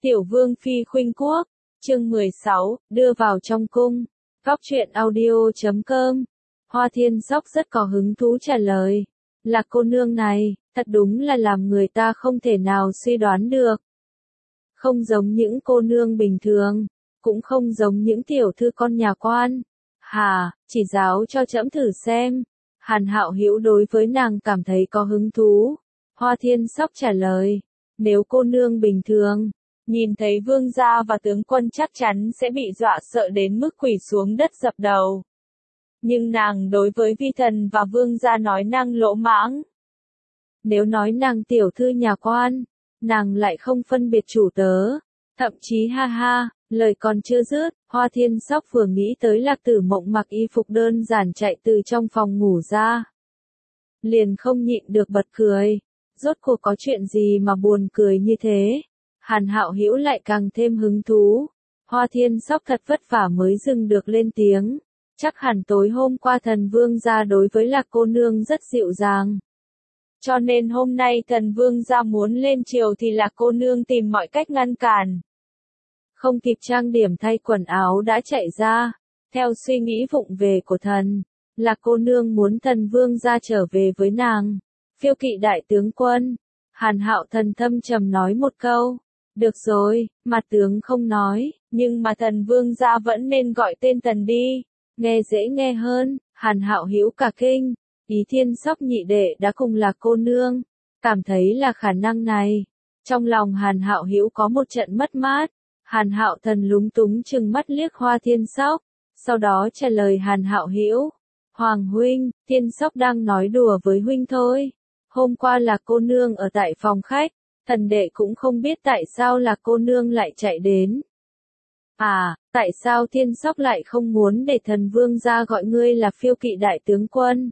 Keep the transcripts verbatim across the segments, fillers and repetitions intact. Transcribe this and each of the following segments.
Tiểu Vương Phi khuynh quốc, chương mười sáu, đưa vào trong cung. Góc truyện audio chấm com. Hoa Thiên Sóc rất có hứng thú trả lời. Là cô nương này, thật đúng là làm người ta không thể nào suy đoán được. Không giống những cô nương bình thường, cũng không giống những tiểu thư con nhà quan. Hà, chỉ giáo cho trẫm thử xem. Hàn Hạo Hữu đối với nàng cảm thấy có hứng thú. Hoa Thiên Sóc trả lời, nếu cô nương bình thường, nhìn thấy vương gia và tướng quân chắc chắn sẽ bị dọa sợ đến mức quỳ xuống đất dập đầu. Nhưng nàng đối với vi thần và vương gia nói năng lỗ mãng. Nếu nói nàng tiểu thư nhà quan, nàng lại không phân biệt chủ tớ. Thậm chí ha ha, lời còn chưa dứt, Hoa Thiên Sóc vừa nghĩ tới Lạc Tử Mộng mặc y phục đơn giản chạy từ trong phòng ngủ ra. Liền không nhịn được bật cười. Rốt cuộc có chuyện gì mà buồn cười như thế? Hàn Hạo Hữu lại càng thêm hứng thú. Hoa Thiên Sóc thật vất vả mới dừng được lên tiếng. Chắc hẳn tối hôm qua thần vương gia đối với Lạc cô nương rất dịu dàng. Cho nên hôm nay thần vương gia muốn lên triều thì Lạc cô nương tìm mọi cách ngăn cản. Không kịp trang điểm thay quần áo đã chạy ra. Theo suy nghĩ vụng về của thần, Lạc cô nương muốn thần vương gia trở về với nàng. Phiêu kỵ đại tướng quân. Hàn Hạo Thần thâm trầm nói một câu. Được rồi, mặt tướng không nói, nhưng mà thần vương gia vẫn nên gọi tên thần đi. Nghe dễ nghe hơn. Hàn Hạo Hữu cả kinh. Ý Thiên Sóc nhị đệ đã cùng là cô nương. Cảm thấy là khả năng này. Trong lòng Hàn Hạo Hữu có một trận mất mát. Hàn Hạo Thần lúng túng chừng mắt liếc Hoa Thiên Sóc. Sau đó trả lời Hàn Hạo Hữu. Hoàng huynh, Thiên Sóc đang nói đùa với huynh thôi. Hôm qua là cô nương ở tại phòng khách, thần đệ cũng không biết tại sao là cô nương lại chạy đến. À, tại sao Thiên Sóc lại không muốn để thần vương gia gọi ngươi là phiêu kỵ đại tướng quân?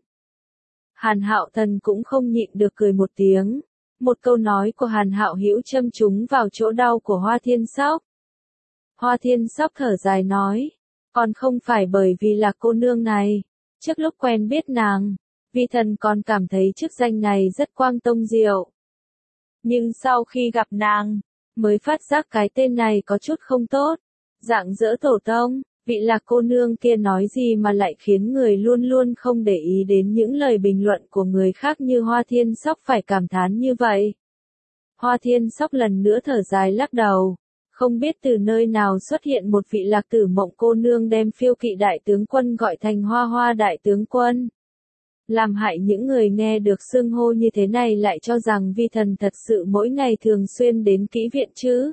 Hàn Hạo Thần cũng không nhịn được cười một tiếng. Một câu nói của Hàn Hạo Hữu châm trúng vào chỗ đau của Hoa Thiên Sóc. Hoa Thiên Sóc thở dài nói, còn không phải bởi vì là cô nương này. Trước lúc quen biết nàng, vi thần còn cảm thấy chức danh này rất quang tông diệu. Nhưng sau khi gặp nàng, mới phát giác cái tên này có chút không tốt. Rạng rỡ tổ tông, vị Lạc cô nương kia nói gì mà lại khiến người luôn luôn không để ý đến những lời bình luận của người khác như Hoa Thiên Sóc phải cảm thán như vậy. Hoa Thiên Sóc lần nữa thở dài lắc đầu. Không biết từ nơi nào xuất hiện một vị Lạc Tử Mộng cô nương đem phiêu kỵ đại tướng quân gọi thành Hoa Hoa đại tướng quân. Làm hại những người nghe được xưng hô như thế này lại cho rằng vi thần thật sự mỗi ngày thường xuyên đến kỹ viện chứ.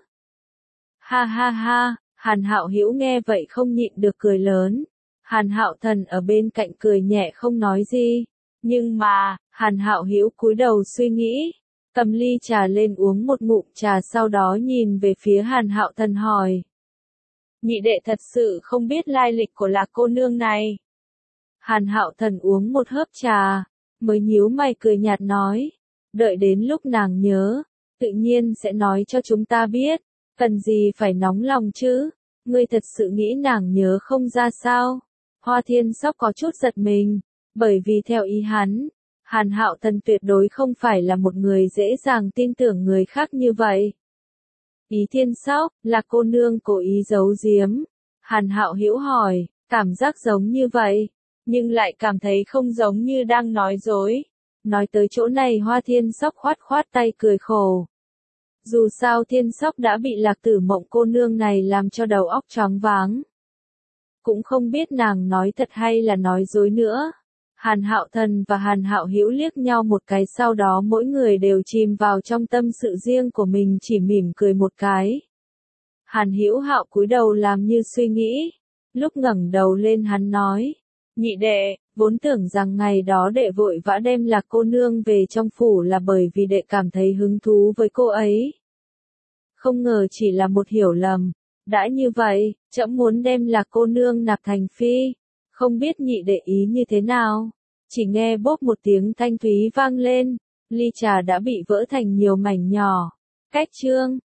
Ha ha ha, Hàn Hạo Hữu nghe vậy không nhịn được cười lớn. Hàn Hạo Thần ở bên cạnh cười nhẹ không nói gì. Nhưng mà, Hàn Hạo Hữu cúi đầu suy nghĩ. Cầm ly trà lên uống một ngụm trà sau đó nhìn về phía Hàn Hạo Thần hỏi. Nhị đệ thật sự không biết lai lịch của Lạc cô nương này. Hàn Hạo Thần uống một hớp trà, mới nhíu mày cười nhạt nói. Đợi đến lúc nàng nhớ, tự nhiên sẽ nói cho chúng ta biết. Cần gì phải nóng lòng chứ? Ngươi thật sự nghĩ nàng nhớ không ra sao? Hoa Thiên Sóc có chút giật mình, bởi vì theo ý hắn, Hàn Hạo Thần tuyệt đối không phải là một người dễ dàng tin tưởng người khác như vậy. Ý Thiên Sóc, là cô nương cố ý giấu giếm. Hàn Hạo Hữu hỏi, cảm giác giống như vậy, nhưng lại cảm thấy không giống như đang nói dối. Nói tới chỗ này Hoa Thiên Sóc khoát khoát tay cười khổ. Dù sao Thiên Sóc đã bị Lạc Tử Mộng cô nương này làm cho đầu óc choáng váng. Cũng không biết nàng nói thật hay là nói dối nữa. Hàn Hạo Thần và Hàn Hạo Hữu liếc nhau một cái sau đó mỗi người đều chìm vào trong tâm sự riêng của mình chỉ mỉm cười một cái. Hàn Hữu Hạo cúi đầu làm như suy nghĩ. Lúc ngẩng đầu lên hắn nói. Nhị đệ, vốn tưởng rằng ngày đó đệ vội vã đem Lạc cô nương về trong phủ là bởi vì đệ cảm thấy hứng thú với cô ấy. Không ngờ chỉ là một hiểu lầm. Đã như vậy, trẫm muốn đem Lạc cô nương nạp thành phi. Không biết nhị đệ ý như thế nào. Chỉ nghe bốp một tiếng thanh thúy vang lên. Ly trà đã bị vỡ thành nhiều mảnh nhỏ. Cách chương.